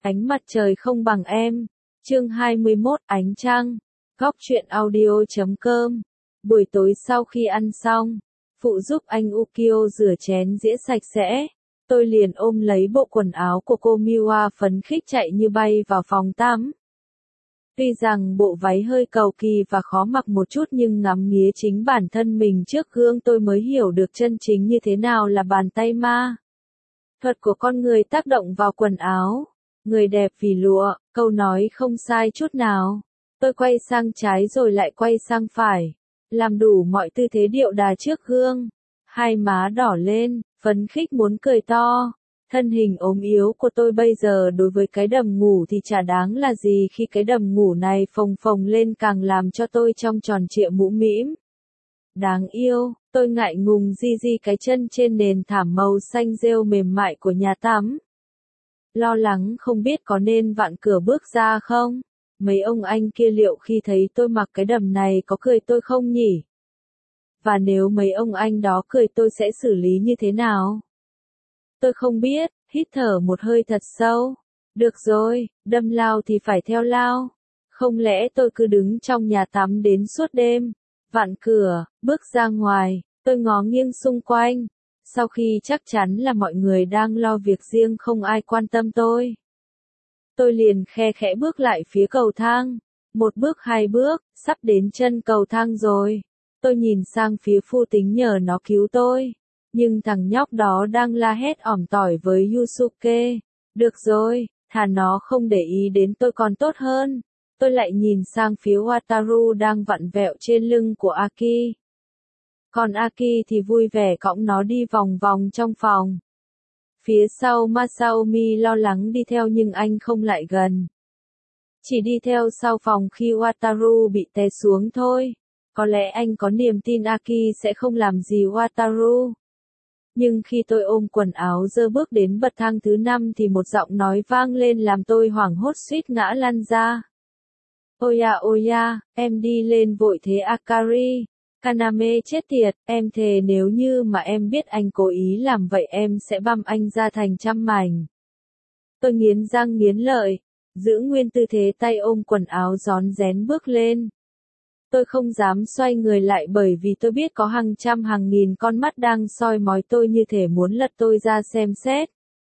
Ánh mặt trời không bằng em. Chương 21, ánh trăng. Góc truyện audio.com. Buổi tối sau khi ăn xong, phụ giúp anh Ukio rửa chén dĩa sạch sẽ. Tôi liền ôm lấy bộ quần áo của cô Miwa phấn khích chạy như bay vào phòng tắm. Tuy rằng bộ váy hơi cầu kỳ và khó mặc một chút nhưng ngắm nghía chính bản thân mình trước gương tôi mới hiểu được chân chính như thế nào là bàn tay ma. Thuật của con người tác động vào quần áo. Người đẹp vì lụa, câu nói không sai chút nào. Tôi quay sang trái rồi lại quay sang phải. Làm đủ mọi tư thế điệu đà trước gương. Hai má đỏ lên, phấn khích muốn cười to. Thân hình ốm yếu của tôi bây giờ đối với cái đầm ngủ thì chả đáng là gì khi cái đầm ngủ này phồng phồng lên càng làm cho tôi trong tròn trịa mũm mĩm. Đáng yêu, tôi ngại ngùng di cái chân trên nền thảm màu xanh rêu mềm mại của nhà tắm. Lo lắng không biết có nên vặn cửa bước ra không? Mấy ông anh kia liệu khi thấy tôi mặc cái đầm này có cười tôi không nhỉ? Và nếu mấy ông anh đó cười tôi sẽ xử lý như thế nào? Tôi không biết, hít thở một hơi thật sâu. Được rồi, đâm lao thì phải theo lao. Không lẽ tôi cứ đứng trong nhà tắm đến suốt đêm? Vặn cửa, bước ra ngoài, tôi ngó nghiêng xung quanh. Sau khi chắc chắn là mọi người đang lo việc riêng không ai quan tâm tôi liền khe khẽ bước lại phía cầu thang. Một bước hai bước, sắp đến chân cầu thang rồi. Tôi nhìn sang phía Phu tính nhờ nó cứu tôi. Nhưng thằng nhóc đó đang la hét ỏm tỏi với Yusuke. Được rồi, thà nó không để ý đến tôi còn tốt hơn. Tôi lại nhìn sang phía Wataru đang vặn vẹo trên lưng của Aki. Còn Aki thì vui vẻ cõng nó đi vòng vòng trong phòng. Phía sau Masaomi lo lắng đi theo nhưng anh không lại gần. Chỉ đi theo sau phòng khi Wataru bị té xuống thôi. Có lẽ anh có niềm tin Aki sẽ không làm gì Wataru. Nhưng khi tôi ôm quần áo dơ bước đến bậc thang thứ 5 thì một giọng nói vang lên làm tôi hoảng hốt suýt ngã lăn ra. Oya, em đi lên vội thế Akari. Kaname chết tiệt, em thề nếu như mà em biết anh cố ý làm vậy em sẽ băm anh ra thành trăm mảnh. Tôi nghiến răng nghiến lợi, giữ nguyên tư thế tay ôm quần áo rón rén bước lên. Tôi không dám xoay người lại bởi vì tôi biết có hàng trăm hàng nghìn con mắt đang soi mói tôi như thể muốn lật tôi ra xem xét.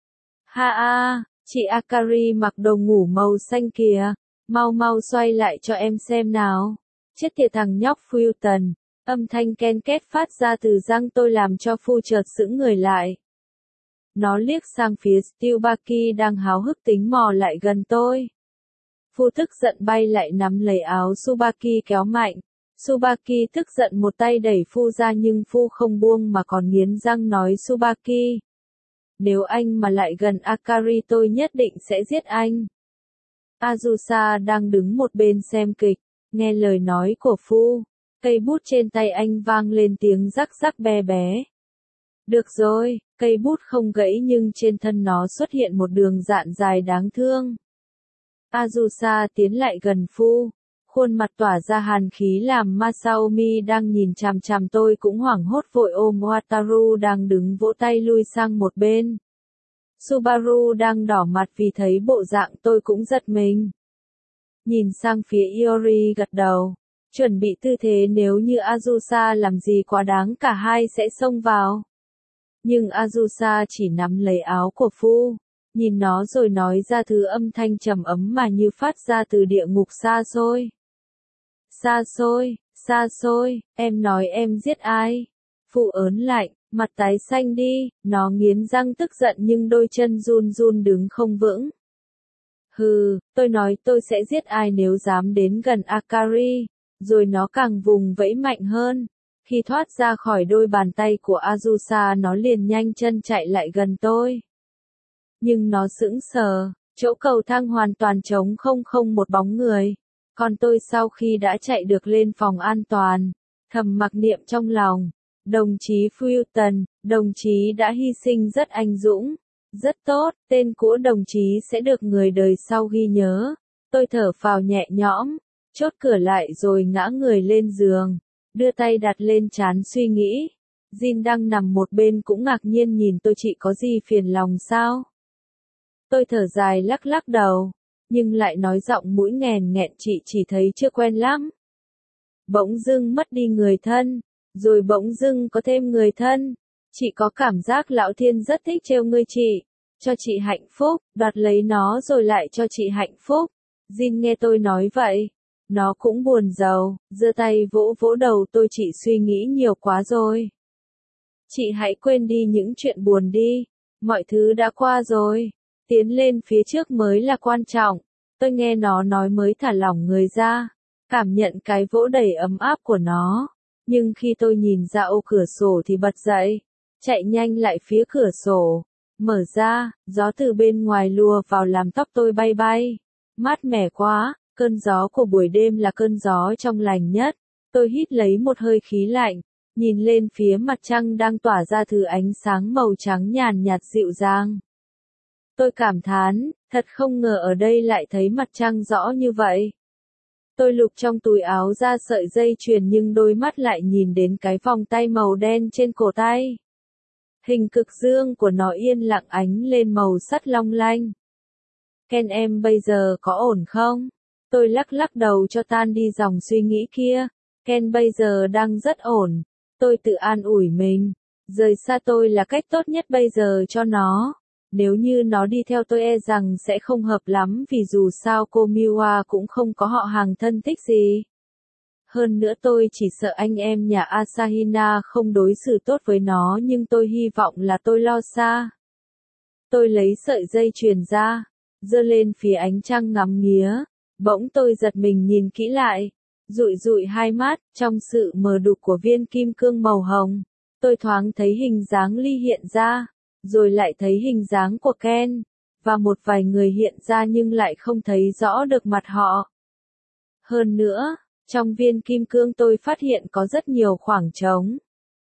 Chị Akari mặc đồ ngủ màu xanh kìa, mau xoay lại cho em xem nào. Chết tiệt thằng nhóc Fulton, âm thanh ken két phát ra từ răng tôi làm cho Phu chợt sững người lại. Nó liếc sang phía Tsubaki đang háo hức tính mò lại gần tôi. Phu tức giận bay lại nắm lấy áo Tsubaki kéo mạnh. Tsubaki tức giận một tay đẩy Phu ra nhưng Phu không buông mà còn nghiến răng nói Tsubaki. Nếu anh mà lại gần Akari tôi nhất định sẽ giết anh. Azusa đang đứng một bên xem kịch, nghe lời nói của Phu. Cây bút trên tay anh vang lên tiếng rắc rắc be bé. Được rồi, cây bút không gãy nhưng trên thân nó xuất hiện một đường dạn dài đáng thương. Azusa tiến lại gần Phu, khuôn mặt tỏa ra hàn khí làm Masaomi đang nhìn chằm chằm tôi cũng hoảng hốt vội ôm Wataru đang đứng vỗ tay lui sang một bên. Subaru đang đỏ mặt vì thấy bộ dạng tôi cũng giật mình. Nhìn sang phía Iori gật đầu, chuẩn bị tư thế nếu như Azusa làm gì quá đáng cả hai sẽ xông vào. Nhưng Azusa chỉ nắm lấy áo của Phu, nhìn nó rồi nói ra thứ âm thanh trầm ấm mà như phát ra từ địa ngục xa xôi. Xa xôi, em nói em giết ai? Phu ớn lạnh, mặt tái xanh đi, nó nghiến răng tức giận nhưng đôi chân run run đứng không vững. Hừ, tôi nói tôi sẽ giết ai nếu dám đến gần Akari, rồi nó càng vùng vẫy mạnh hơn. Khi thoát ra khỏi đôi bàn tay của Azusa nó liền nhanh chân chạy lại gần tôi. Nhưng nó sững sờ, chỗ cầu thang hoàn toàn trống không một bóng người. Còn tôi sau khi đã chạy được lên phòng an toàn, thầm mặc niệm trong lòng. Đồng chí Fulton, đồng chí đã hy sinh rất anh dũng. Rất tốt, tên của đồng chí sẽ được người đời sau ghi nhớ. Tôi thở phào nhẹ nhõm, chốt cửa lại rồi ngã người lên giường, đưa tay đặt lên trán suy nghĩ. Jin đang nằm một bên cũng ngạc nhiên nhìn tôi, chị có gì phiền lòng sao? Tôi thở dài lắc lắc đầu, nhưng lại nói giọng mũi nghèn nghẹn chị chỉ thấy chưa quen lắm. Bỗng dưng mất đi người thân, rồi bỗng dưng có thêm người thân. Chị có cảm giác lão thiên rất thích trêu ngươi chị, cho chị hạnh phúc, đoạt lấy nó rồi lại cho chị hạnh phúc. Jin nghe tôi nói vậy, nó cũng buồn rầu, giơ tay vỗ vỗ đầu tôi, chị suy nghĩ nhiều quá rồi. Chị hãy quên đi những chuyện buồn đi, mọi thứ đã qua rồi, tiến lên phía trước mới là quan trọng. Tôi nghe nó nói mới thả lỏng người ra, cảm nhận cái vỗ đầy ấm áp của nó. Nhưng khi tôi nhìn ra ô cửa sổ thì bật dậy, chạy nhanh lại phía cửa sổ, mở ra, gió từ bên ngoài lùa vào làm tóc tôi bay bay. Mát mẻ quá, cơn gió của buổi đêm là cơn gió trong lành nhất. Tôi hít lấy một hơi khí lạnh, nhìn lên phía mặt trăng đang tỏa ra thứ ánh sáng màu trắng nhàn nhạt dịu dàng. Tôi cảm thán, thật không ngờ ở đây lại thấy mặt trăng rõ như vậy. Tôi lục trong túi áo ra sợi dây chuyền nhưng đôi mắt lại nhìn đến cái vòng tay màu đen trên cổ tay. Hình cực dương của nó yên lặng ánh lên màu sắt long lanh. Ken em bây giờ có ổn không? Tôi lắc lắc đầu cho tan đi dòng suy nghĩ kia. Ken bây giờ đang rất ổn. Tôi tự an ủi mình. Rời xa tôi là cách tốt nhất bây giờ cho nó. Nếu như nó đi theo tôi e rằng sẽ không hợp lắm vì dù sao cô Miwa cũng không có họ hàng thân thích gì. Hơn nữa tôi chỉ sợ anh em nhà Asahina không đối xử tốt với nó nhưng tôi hy vọng là tôi lo xa. Tôi lấy sợi dây chuyền ra, giơ lên phía ánh trăng ngắm nghía. Bỗng tôi giật mình nhìn kỹ lại, dụi dụi hai mắt, trong sự mờ đục của viên kim cương màu hồng. Tôi thoáng thấy hình dáng Ly hiện ra, rồi lại thấy hình dáng của Ken, và một vài người hiện ra nhưng lại không thấy rõ được mặt họ. Hơn nữa, trong viên kim cương tôi phát hiện có rất nhiều khoảng trống.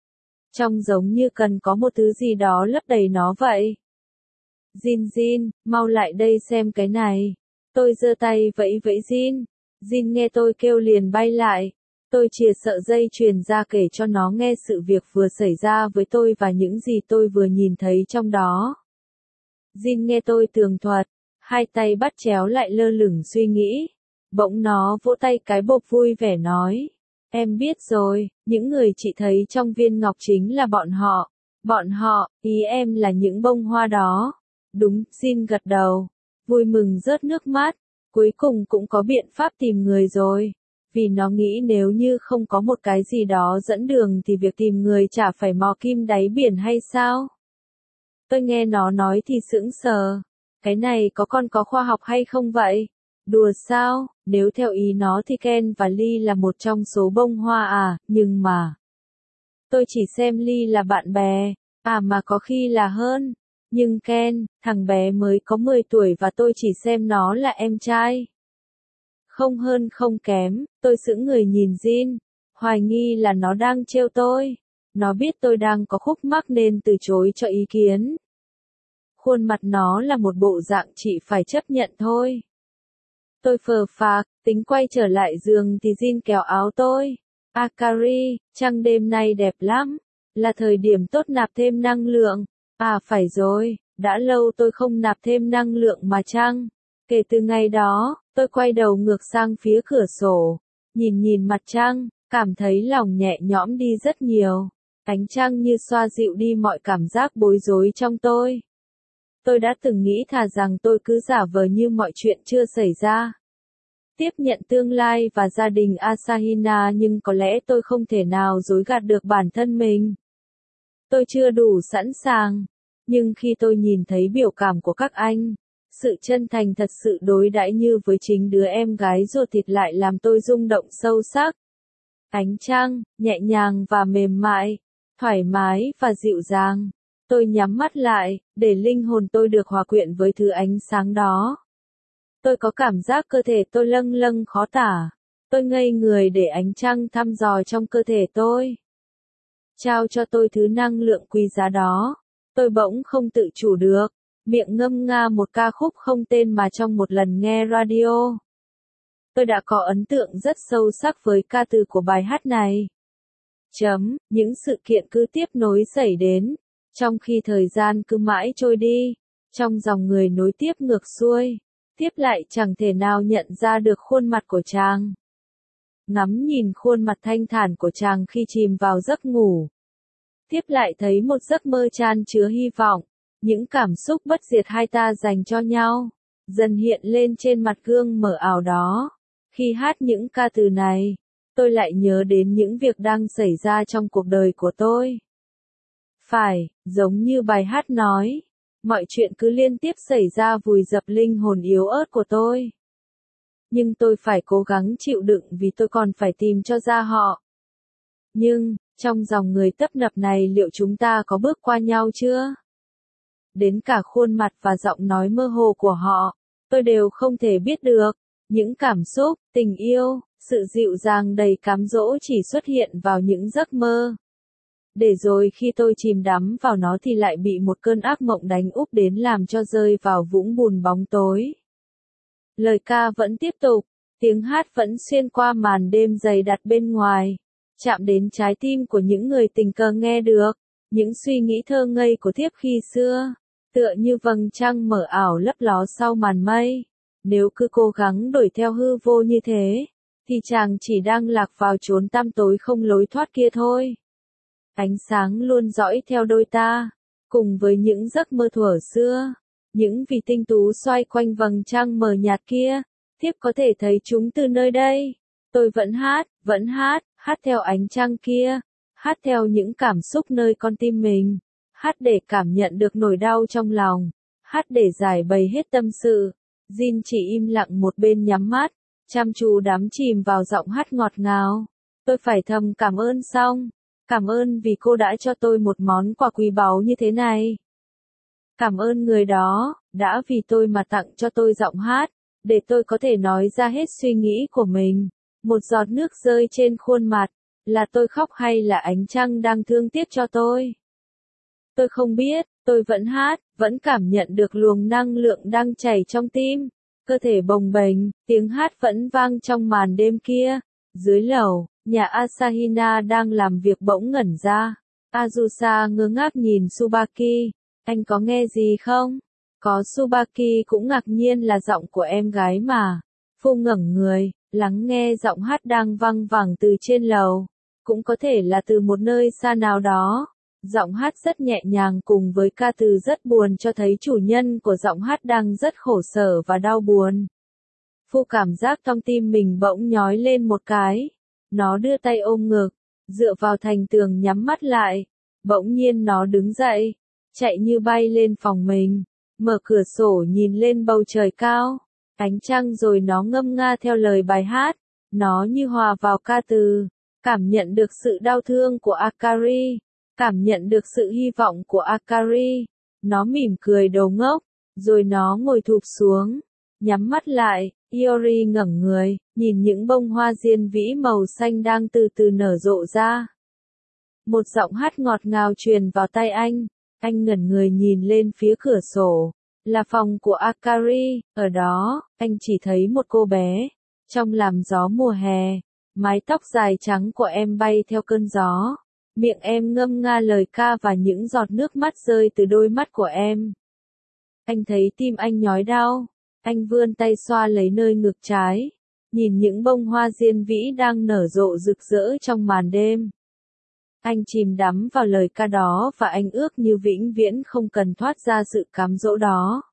Trông giống như cần có một thứ gì đó lấp đầy nó vậy. Jin Jin, mau lại đây xem cái này. Tôi giơ tay vẫy vẫy Jin. Jin nghe tôi kêu liền bay lại. Tôi chìa sợi dây chuyền ra kể cho nó nghe sự việc vừa xảy ra với tôi và những gì tôi vừa nhìn thấy trong đó. Jin nghe tôi tường thuật, hai tay bắt chéo lại lơ lửng suy nghĩ. Bỗng nó vỗ tay cái bộp vui vẻ nói. Em biết rồi, những người chị thấy trong viên ngọc chính là bọn họ. Bọn họ, ý em là những bông hoa đó. Đúng, Jin gật đầu. Vui mừng rớt nước mắt. Cuối cùng cũng có biện pháp tìm người rồi. Vì nó nghĩ nếu như không có một cái gì đó dẫn đường thì việc tìm người chả phải mò kim đáy biển hay sao? Tôi nghe nó nói thì sững sờ. Cái này có khoa học hay không vậy? Đùa sao, nếu theo ý nó thì Ken và Ly là một trong số bông hoa à, nhưng mà... Tôi chỉ xem Ly là bạn bè, mà có khi là hơn. Nhưng Ken, thằng bé mới có 10 tuổi và tôi chỉ xem nó là em trai. Không hơn không kém, tôi sững người nhìn Jin, hoài nghi là nó đang trêu tôi. Nó biết tôi đang có khúc mắc nên từ chối cho ý kiến. Khuôn mặt nó là một bộ dạng chị phải chấp nhận thôi. Tôi phờ phạc, tính quay trở lại giường thì Jin kéo áo tôi. Akari, trăng đêm nay đẹp lắm, là thời điểm tốt nạp thêm năng lượng. Phải rồi, đã lâu tôi không nạp thêm năng lượng mà chăng. Kể từ ngày đó, tôi quay đầu ngược sang phía cửa sổ, nhìn mặt trăng, cảm thấy lòng nhẹ nhõm đi rất nhiều. Ánh trăng như xoa dịu đi mọi cảm giác bối rối trong tôi. Tôi đã từng nghĩ thà rằng tôi cứ giả vờ như mọi chuyện chưa xảy ra. Tiếp nhận tương lai và gia đình Asahina nhưng có lẽ tôi không thể nào dối gạt được bản thân mình. Tôi chưa đủ sẵn sàng. Nhưng khi tôi nhìn thấy biểu cảm của các anh, sự chân thành thật sự đối đãi như với chính đứa em gái ruột thịt lại làm tôi rung động sâu sắc. Ánh trăng, nhẹ nhàng và mềm mại, thoải mái và dịu dàng. Tôi nhắm mắt lại, để linh hồn tôi được hòa quyện với thứ ánh sáng đó. Tôi có cảm giác cơ thể tôi lâng lâng khó tả. Tôi ngây người để ánh trăng thăm dò trong cơ thể tôi. Trao cho tôi thứ năng lượng quý giá đó. Tôi bỗng không tự chủ được, miệng ngâm nga một ca khúc không tên mà trong một lần nghe radio. Tôi đã có ấn tượng rất sâu sắc với ca từ của bài hát này. Những sự kiện cứ tiếp nối xảy đến, trong khi thời gian cứ mãi trôi đi. Trong dòng người nối tiếp ngược xuôi, tiếp lại chẳng thể nào nhận ra được khuôn mặt của chàng. Ngắm nhìn khuôn mặt thanh thản của chàng khi chìm vào giấc ngủ. Tiếp lại thấy một giấc mơ chan chứa hy vọng, những cảm xúc bất diệt hai ta dành cho nhau, dần hiện lên trên mặt gương mờ ảo đó. Khi hát những ca từ này, tôi lại nhớ đến những việc đang xảy ra trong cuộc đời của tôi. Phải, giống như bài hát nói, mọi chuyện cứ liên tiếp xảy ra vùi dập linh hồn yếu ớt của tôi. Nhưng tôi phải cố gắng chịu đựng vì tôi còn phải tìm cho ra họ. Nhưng, trong dòng người tấp nập này liệu chúng ta có bước qua nhau chưa? Đến cả khuôn mặt và giọng nói mơ hồ của họ, tôi đều không thể biết được. Những cảm xúc, tình yêu, sự dịu dàng đầy cám dỗ chỉ xuất hiện vào những giấc mơ. Để rồi khi tôi chìm đắm vào nó thì lại bị một cơn ác mộng đánh úp đến làm cho rơi vào vũng bùn bóng tối. Lời ca vẫn tiếp tục, tiếng hát vẫn xuyên qua màn đêm dày đặc bên ngoài, chạm đến trái tim của những người tình cờ nghe được, những suy nghĩ thơ ngây của thiếp khi xưa, tựa như vầng trăng mở ảo lấp ló sau màn mây. Nếu cứ cố gắng đuổi theo hư vô như thế, thì chàng chỉ đang lạc vào chốn tăm tối không lối thoát kia thôi. Ánh sáng luôn dõi theo đôi ta, cùng với những giấc mơ thuở xưa, những vì tinh tú xoay quanh vầng trăng mờ nhạt kia, thiếp có thể thấy chúng từ nơi đây. Tôi vẫn hát theo ánh trăng kia, hát theo những cảm xúc nơi con tim mình, hát để cảm nhận được nỗi đau trong lòng, hát để giải bày hết tâm sự. Jin chỉ im lặng một bên nhắm mắt, chăm chú đắm chìm vào giọng hát ngọt ngào. Tôi phải thầm cảm ơn xong. Cảm ơn vì cô đã cho tôi một món quà quý báu như thế này. Cảm ơn người đó, đã vì tôi mà tặng cho tôi giọng hát, để tôi có thể nói ra hết suy nghĩ của mình. Một giọt nước rơi trên khuôn mặt, là tôi khóc hay là ánh trăng đang thương tiếc cho tôi? Tôi không biết, tôi vẫn hát, vẫn cảm nhận được luồng năng lượng đang chảy trong tim. Cơ thể bồng bềnh, tiếng hát vẫn vang trong màn đêm kia. Dưới lầu, nhà Asahina đang làm việc bỗng ngẩn ra. Azusa ngơ ngác nhìn Tsubaki. Anh có nghe gì không? Có. Tsubaki cũng ngạc nhiên, là giọng của em gái mà. Phu ngẩng người, lắng nghe giọng hát đang vang vẳng từ trên lầu. Cũng có thể là từ một nơi xa nào đó. Giọng hát rất nhẹ nhàng cùng với ca từ rất buồn cho thấy chủ nhân của giọng hát đang rất khổ sở và đau buồn. Phu cảm giác trong tim mình bỗng nhói lên một cái. Nó đưa tay ôm ngực, dựa vào thành tường nhắm mắt lại. Bỗng nhiên nó đứng dậy, chạy như bay lên phòng mình, mở cửa sổ nhìn lên bầu trời cao, ánh trăng, rồi nó ngâm nga theo lời bài hát. Nó như hòa vào ca từ, cảm nhận được sự đau thương của Akari, cảm nhận được sự hy vọng của Akari. Nó mỉm cười đầu ngốc, rồi nó ngồi thụp xuống, nhắm mắt lại. Iori ngẩng người, nhìn những bông hoa diên vĩ màu xanh đang từ từ nở rộ ra. Một giọng hát ngọt ngào truyền vào tai anh ngẩn người nhìn lên phía cửa sổ. Là phòng của Akari, ở đó, anh chỉ thấy một cô bé, trong làn gió mùa hè, mái tóc dài trắng của em bay theo cơn gió. Miệng em ngâm nga lời ca và những giọt nước mắt rơi từ đôi mắt của em. Anh thấy tim anh nhói đau. Anh vươn tay xoa lấy nơi ngực trái, nhìn những bông hoa diên vĩ đang nở rộ rực rỡ trong màn đêm. Anh chìm đắm vào lời ca đó và anh ước như vĩnh viễn không cần thoát ra sự cám dỗ đó.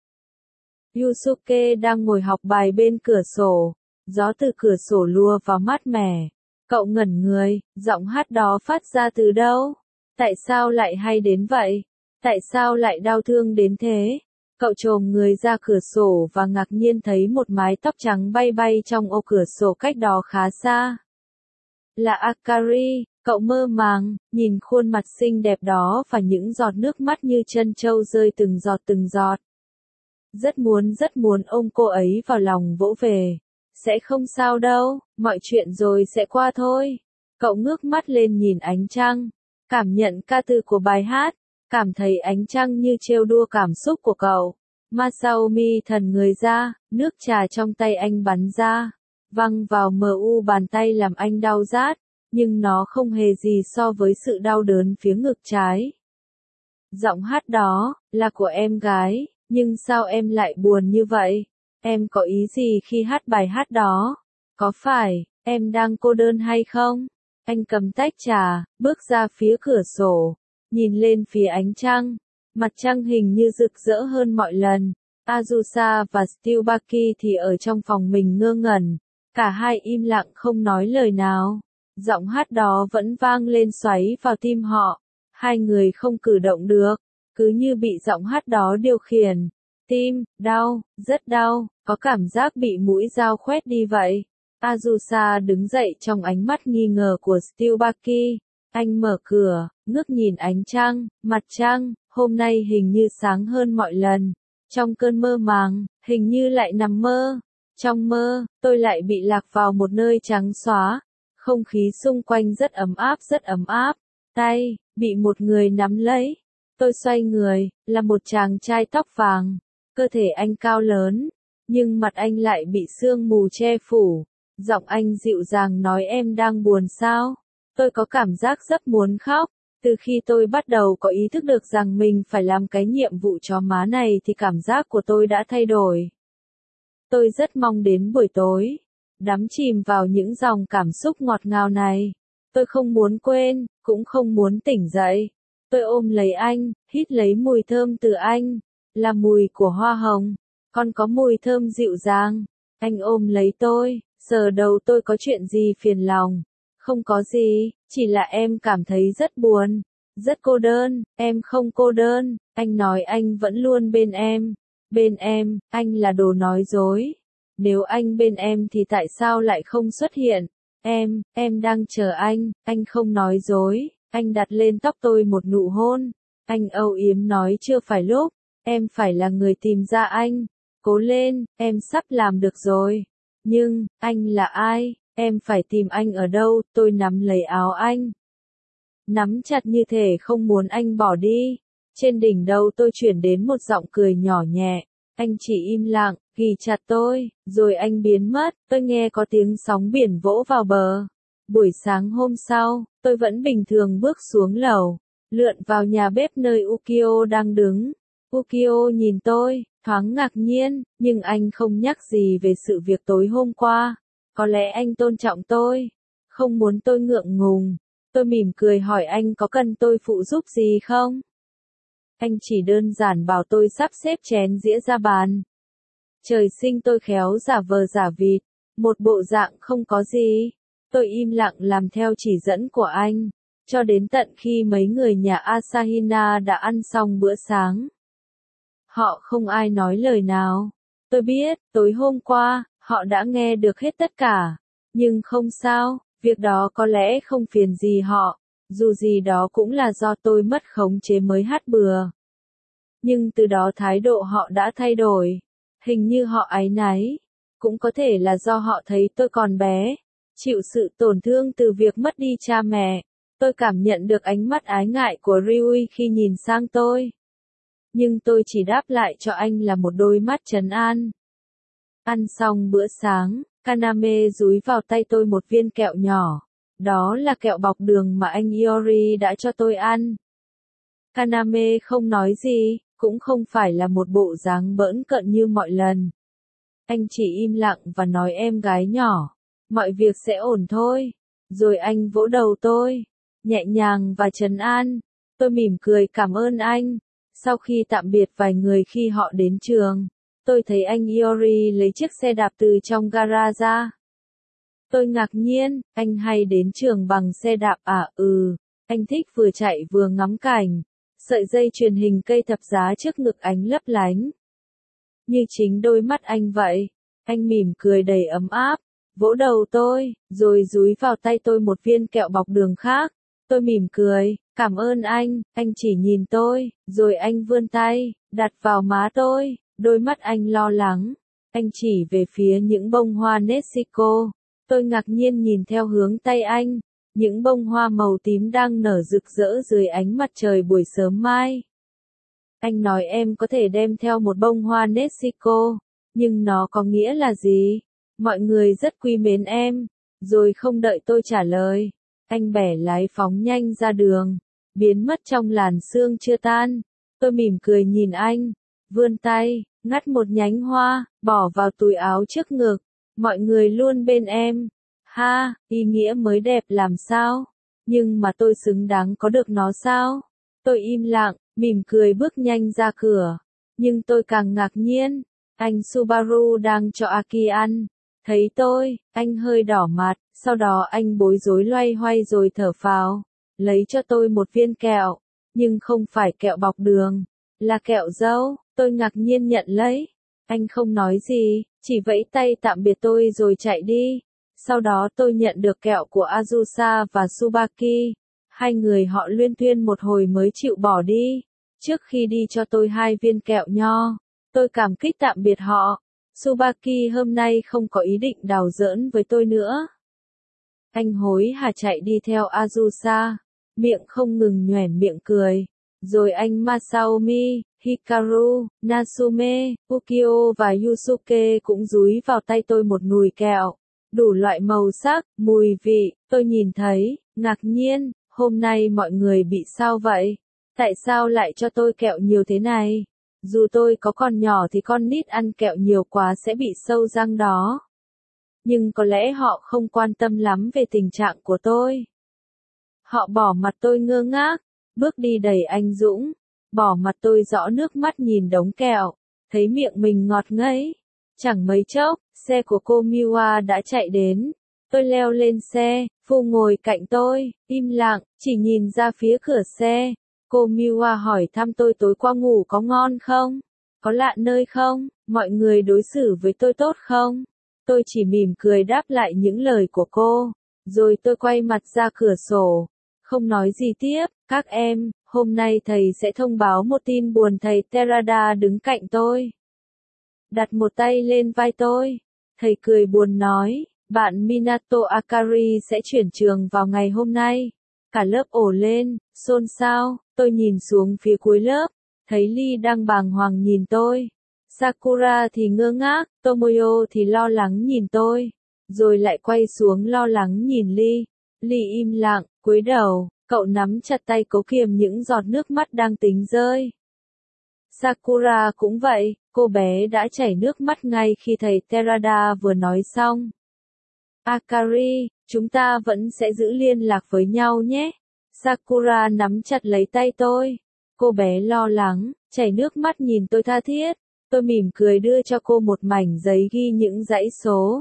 Yusuke đang ngồi học bài bên cửa sổ, gió từ cửa sổ lùa vào mát mẻ. Cậu ngẩn người, giọng hát đó phát ra từ đâu? Tại sao lại hay đến vậy? Tại sao lại đau thương đến thế? Cậu chồm người ra cửa sổ và ngạc nhiên thấy một mái tóc trắng bay bay trong ô cửa sổ cách đó khá xa. Là Akari. Cậu mơ màng, nhìn khuôn mặt xinh đẹp đó và những giọt nước mắt như trân châu rơi từng giọt từng giọt. Rất muốn ôm cô ấy vào lòng vỗ về. Sẽ không sao đâu, mọi chuyện rồi sẽ qua thôi. Cậu ngước mắt lên nhìn ánh trăng, cảm nhận ca từ của bài hát, cảm thấy ánh trăng như trêu đua cảm xúc của cậu. Masaomi thần người ra, nước trà trong tay anh bắn ra, văng vào mu bàn tay làm anh đau rát, nhưng nó không hề gì so với sự đau đớn phía ngực trái. Giọng hát đó, là của em gái, Nhưng sao em lại buồn như vậy? Em có ý gì khi hát bài hát đó? Có phải, em đang cô đơn hay không? Anh cầm tách trà, bước ra phía cửa sổ, nhìn lên phía ánh trăng. Mặt trăng hình như rực rỡ hơn mọi lần. Azusa và Steelbaki thì ở trong phòng mình ngơ ngẩn. Cả hai im lặng không nói lời nào. Giọng hát đó vẫn vang lên xoáy vào tim họ. Hai người không cử động được, cứ như bị giọng hát đó điều khiển. Tim, đau, rất đau, có cảm giác bị mũi dao khoét đi vậy. Azusa đứng dậy trong ánh mắt nghi ngờ của Steelbaki. Anh mở cửa, ngước nhìn ánh trăng, mặt trăng, hôm nay hình như sáng hơn mọi lần. Trong cơn mơ màng, hình như lại nằm mơ. Trong mơ, tôi lại bị lạc vào một nơi trắng xóa. Không khí xung quanh rất ấm áp, rất ấm áp. Tay, bị một người nắm lấy. Tôi xoay người, là một chàng trai tóc vàng. Cơ thể anh cao lớn, nhưng mặt anh lại bị sương mù che phủ. Giọng anh dịu dàng nói em đang buồn sao? Tôi có cảm giác rất muốn khóc. Từ khi tôi bắt đầu có ý thức được rằng mình phải làm cái nhiệm vụ chó má này thì cảm giác của tôi đã thay đổi. Tôi rất mong đến buổi tối, đắm chìm vào những dòng cảm xúc ngọt ngào này. Tôi không muốn quên, cũng không muốn tỉnh dậy. Tôi ôm lấy anh, hít lấy mùi thơm từ anh, là mùi của hoa hồng, còn có mùi thơm dịu dàng. Anh ôm lấy tôi, sờ đầu tôi có chuyện gì phiền lòng. Không có gì, chỉ là em cảm thấy rất buồn, rất cô đơn. Em không cô đơn, anh nói anh vẫn luôn bên em. Bên em, anh là đồ nói dối. Nếu anh bên em thì tại sao lại không xuất hiện? Em đang chờ anh không nói dối. Anh đặt lên tóc tôi một nụ hôn. Anh âu yếm nói chưa phải lúc, em phải là người tìm ra anh. Cố lên, em sắp làm được rồi. Nhưng, anh là ai? Em phải tìm anh ở đâu? Tôi nắm lấy áo anh. Nắm chặt như thể không muốn anh bỏ đi. Trên đỉnh đầu tôi chuyển đến một giọng cười nhỏ nhẹ. Anh chỉ im lặng, ghì chặt tôi, rồi anh biến mất. Tôi nghe có tiếng sóng biển vỗ vào bờ. Buổi sáng hôm sau, tôi vẫn bình thường bước xuống lầu, lượn vào nhà bếp nơi Ukio đang đứng. Ukio nhìn tôi, thoáng ngạc nhiên, nhưng anh không nhắc gì về sự việc tối hôm qua. Có lẽ anh tôn trọng tôi, không muốn tôi ngượng ngùng. Tôi mỉm cười hỏi anh có cần tôi phụ giúp gì không? Anh chỉ đơn giản bảo tôi sắp xếp chén dĩa ra bàn. Trời sinh tôi khéo giả vờ giả vịt, một bộ dạng không có gì. Tôi im lặng làm theo chỉ dẫn của anh, cho đến tận khi mấy người nhà Asahina đã ăn xong bữa sáng. Họ không ai nói lời nào. Tôi biết, tối hôm qua, họ đã nghe được hết tất cả. Nhưng không sao, việc đó có lẽ không phiền gì họ. Dù gì đó cũng là do tôi mất khống chế mới hát bừa. Nhưng từ đó thái độ họ đã thay đổi. Hình như họ áy náy. Cũng có thể là do họ thấy tôi còn bé, chịu sự tổn thương từ việc mất đi cha mẹ. Tôi cảm nhận được ánh mắt ái ngại của Ryui khi nhìn sang tôi. Nhưng tôi chỉ đáp lại cho anh là một đôi mắt trấn an. Ăn xong bữa sáng, Kaname dúi vào tay tôi một viên kẹo nhỏ. Đó là kẹo bọc đường mà anh Iori đã cho tôi ăn. Kaname không nói gì, cũng không phải là một bộ dáng bỡn cợt như mọi lần. Anh chỉ im lặng và nói em gái nhỏ, mọi việc sẽ ổn thôi. Rồi anh vỗ đầu tôi, nhẹ nhàng và trấn an. Tôi mỉm cười cảm ơn anh. Sau khi tạm biệt vài người khi họ đến trường, tôi thấy anh Iori lấy chiếc xe đạp từ trong gara ra. Tôi ngạc nhiên, anh hay đến trường bằng xe đạp à? Anh thích vừa chạy vừa ngắm cảnh. Sợi dây truyền hình cây thập giá trước ngực ánh lấp lánh. Như chính đôi mắt anh vậy. Anh mỉm cười đầy ấm áp, vỗ đầu tôi, rồi dúi vào tay tôi một viên kẹo bọc đường khác. Tôi mỉm cười, cảm ơn anh chỉ nhìn tôi, rồi anh vươn tay, đặt vào má tôi, đôi mắt anh lo lắng. Anh chỉ về phía những bông hoa Nesiko. Tôi ngạc nhiên nhìn theo hướng tay anh, những bông hoa màu tím đang nở rực rỡ dưới ánh mặt trời buổi sớm mai. Anh nói em có thể đem theo một bông hoa Nesiko, nhưng nó có nghĩa là gì? Mọi người rất quý mến em. Rồi không đợi tôi trả lời, anh bẻ lái phóng nhanh ra đường, biến mất trong làn sương chưa tan. Tôi mỉm cười nhìn anh, vươn tay, ngắt một nhánh hoa, bỏ vào túi áo trước ngực. Mọi người luôn bên em. Ha, ý nghĩa mới đẹp làm sao? Nhưng mà tôi xứng đáng có được nó sao? Tôi im lặng, mỉm cười bước nhanh ra cửa. Nhưng tôi càng ngạc nhiên. Anh Subaru đang cho Aki ăn. Thấy tôi, anh hơi đỏ mặt, sau đó anh bối rối loay hoay rồi thở phào. Lấy cho tôi một viên kẹo. Nhưng không phải kẹo bọc đường. Là kẹo dâu. Tôi ngạc nhiên nhận lấy. Anh không nói gì, chỉ vẫy tay tạm biệt tôi rồi chạy đi. Sau đó tôi nhận được kẹo của Azusa và Tsubaki. Hai người họ luyên thuyên một hồi mới chịu bỏ đi. Trước khi đi cho tôi 2 viên kẹo nho. Tôi cảm kích tạm biệt họ. Tsubaki hôm nay không có ý định đùa giỡn với tôi nữa. Anh hối hả chạy đi theo Azusa. Miệng không ngừng nhoẻn miệng cười. Rồi anh Masaomi, Hikaru, Natsume, Ukyo và Yusuke cũng dúi vào tay tôi một nùi kẹo. Đủ loại màu sắc, mùi vị, tôi nhìn thấy, ngạc nhiên, hôm nay mọi người bị sao vậy? Tại sao lại cho tôi kẹo nhiều thế này? Dù tôi có con nhỏ thì con nít ăn kẹo nhiều quá sẽ bị sâu răng đó. Nhưng có lẽ họ không quan tâm lắm về tình trạng của tôi. Họ bỏ mặt tôi ngơ ngác, bước đi đầy anh dũng. Bỏ mặt tôi rõ nước mắt nhìn đống kẹo, thấy miệng mình ngọt ngấy. Chẳng mấy chốc, xe của cô Miwa đã chạy đến. Tôi leo lên xe, Phu ngồi cạnh tôi, im lặng, chỉ nhìn ra phía cửa xe. Cô Miwa hỏi thăm tôi tối qua ngủ có ngon không? Có lạ nơi không? Mọi người đối xử với tôi tốt không? Tôi chỉ mỉm cười đáp lại những lời của cô. Rồi tôi quay mặt ra cửa sổ. Không nói gì tiếp, các em, hôm nay thầy sẽ thông báo một tin buồn. Thầy Terada đứng cạnh tôi. Đặt một tay lên vai tôi. Thầy cười buồn nói, bạn Minato Akari sẽ chuyển trường vào ngày hôm nay. Cả lớp ồ lên, xôn xao, tôi nhìn xuống phía cuối lớp. Thấy Lee đang bàng hoàng nhìn tôi. Sakura thì ngơ ngác, Tomoyo thì lo lắng nhìn tôi. Rồi lại quay xuống lo lắng nhìn Lee. Lee im lặng, cúi đầu, cậu nắm chặt tay cố kiềm những giọt nước mắt đang tính rơi. Sakura cũng vậy, cô bé đã chảy nước mắt ngay khi thầy Terada vừa nói xong. Akari, chúng ta vẫn sẽ giữ liên lạc với nhau nhé. Sakura nắm chặt lấy tay tôi. Cô bé lo lắng, chảy nước mắt nhìn tôi tha thiết. Tôi mỉm cười đưa cho cô một mảnh giấy ghi những dãy số.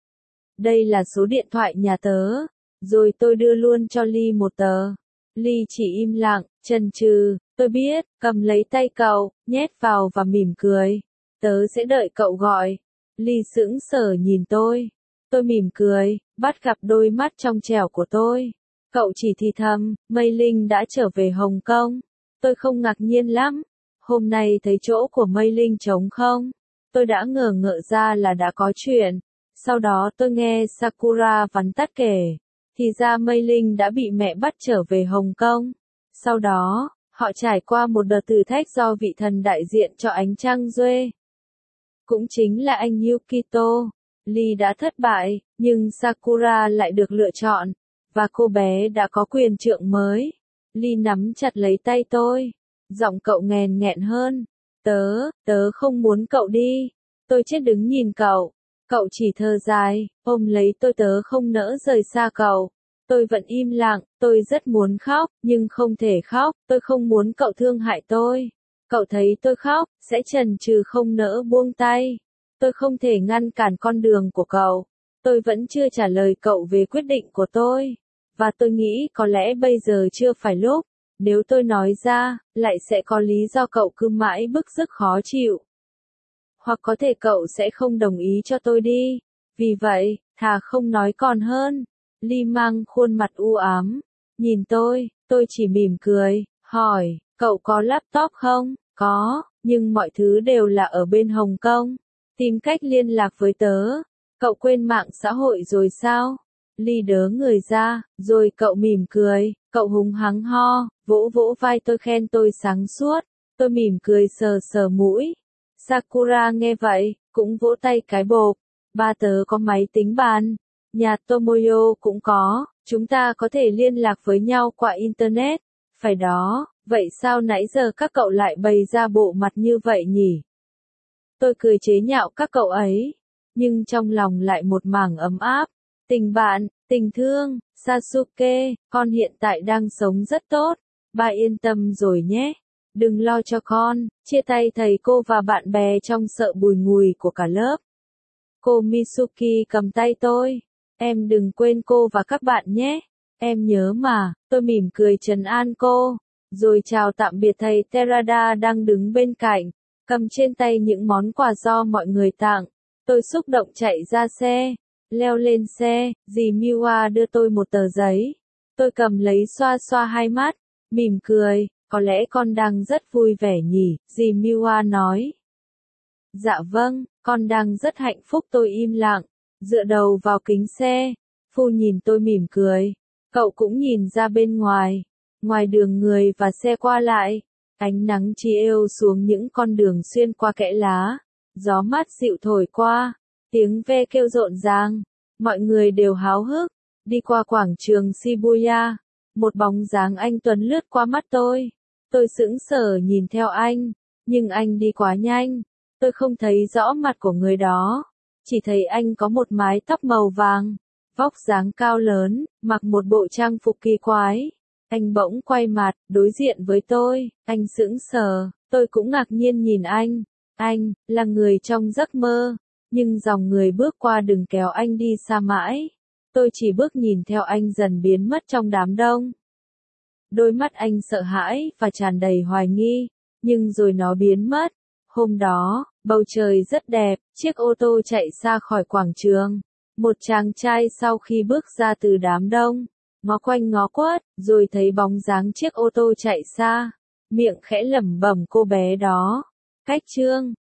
Đây là số điện thoại nhà tớ. Rồi tôi đưa luôn cho Lee một tờ. Lee chỉ im lặng, chần chừ. Tôi biết, cầm lấy tay cậu, nhét vào và mỉm cười. Tớ sẽ đợi cậu gọi. Lee sững sờ nhìn tôi. Tôi mỉm cười, bắt gặp đôi mắt trong trẻo của tôi. Cậu chỉ thì thầm, Mei Linh đã trở về Hồng Kông. Tôi không ngạc nhiên lắm. Hôm nay thấy chỗ của Mei Linh trống không? Tôi đã ngờ ngợ ra là đã có chuyện. Sau đó tôi nghe Sakura vắn tắt kể. Thì ra Mei Linh đã bị mẹ bắt trở về Hồng Kông. Sau đó, họ trải qua một đợt thử thách do vị thần đại diện cho ánh trăng Duê. Cũng chính là anh Yukito. Lee đã thất bại, nhưng Sakura lại được lựa chọn. Và cô bé đã có quyền trượng mới. Lee nắm chặt lấy tay tôi. Giọng cậu nghèn nghẹn hơn. Tớ không muốn cậu đi. Tôi chết đứng nhìn cậu. Cậu chỉ thở dài, ôm lấy tôi. Tớ không nỡ rời xa cậu. Tôi vẫn im lặng, tôi rất muốn khóc, nhưng không thể khóc. Tôi không muốn cậu thương hại tôi. Cậu thấy tôi khóc, sẽ chần chừ không nỡ buông tay. Tôi không thể ngăn cản con đường của cậu. Tôi vẫn chưa trả lời cậu về quyết định của tôi. Và tôi nghĩ có lẽ bây giờ chưa phải lúc. Nếu tôi nói ra, lại sẽ có lý do cậu cứ mãi bức rứt khó chịu. Hoặc có thể cậu sẽ không đồng ý cho tôi đi. Vì vậy, thà không nói còn hơn. Lee mang khuôn mặt u ám. Nhìn tôi chỉ mỉm cười, hỏi, cậu có laptop không? Có, nhưng mọi thứ đều là ở bên Hồng Kông. Tìm cách liên lạc với tớ. Cậu quên mạng xã hội rồi sao? Lee đớ người ra, rồi cậu mỉm cười, cậu hùng hắng ho, vỗ vỗ vai tôi khen tôi sáng suốt. Tôi mỉm cười sờ sờ mũi. Sakura nghe vậy, cũng vỗ tay cái bộp. Ba tớ có máy tính bàn. Nhà Tomoyo cũng có, chúng ta có thể liên lạc với nhau qua Internet. Phải đó, Vậy sao nãy giờ các cậu lại bày ra bộ mặt như vậy nhỉ? Tôi cười chế nhạo các cậu ấy, nhưng trong lòng lại một mảng ấm áp. Tình bạn, tình thương, Sasuke, con hiện tại đang sống rất tốt, ba yên tâm rồi nhé. Đừng lo cho con, chia tay thầy cô và bạn bè trong sợ bùi ngùi của cả lớp. Cô Mitsuki cầm tay tôi. Em đừng quên cô và các bạn nhé. Em nhớ mà, tôi mỉm cười trấn an cô. Rồi chào tạm biệt thầy Terada đang đứng bên cạnh, cầm trên tay những món quà do mọi người tặng. Tôi xúc động chạy ra xe, leo lên xe, dì Miwa đưa tôi một tờ giấy. Tôi cầm lấy xoa xoa hai mắt, mỉm cười, có lẽ con đang rất vui vẻ nhỉ, dì Miwa nói. Dạ vâng, con đang rất hạnh phúc, tôi im lặng, dựa đầu vào kính xe. Phu nhìn tôi mỉm cười, cậu cũng nhìn ra bên ngoài. Ngoài đường người và xe qua lại, ánh nắng chiếu xuống những con đường xuyên qua kẽ lá, gió mát dịu thổi qua, tiếng ve kêu rộn ràng, mọi người đều háo hức, đi qua quảng trường Shibuya, một bóng dáng anh tuấn lướt qua mắt tôi sững sờ nhìn theo anh, nhưng anh đi quá nhanh, tôi không thấy rõ mặt của người đó, chỉ thấy anh có một mái tóc màu vàng, vóc dáng cao lớn, mặc một bộ trang phục kỳ quái. Anh bỗng quay mặt, đối diện với tôi, anh sững sờ, tôi cũng ngạc nhiên nhìn anh, là người trong giấc mơ, nhưng dòng người bước qua đừng kéo anh đi xa mãi, tôi chỉ bước nhìn theo anh dần biến mất trong đám đông. Đôi mắt anh sợ hãi và tràn đầy hoài nghi, nhưng rồi nó biến mất. Hôm đó, bầu trời rất đẹp, chiếc ô tô chạy xa khỏi quảng trường. Một chàng trai sau khi bước ra từ đám đông, ngó quanh ngó quất, rồi thấy bóng dáng chiếc ô tô chạy xa, miệng khẽ lẩm bẩm cô bé đó. Cách Trương,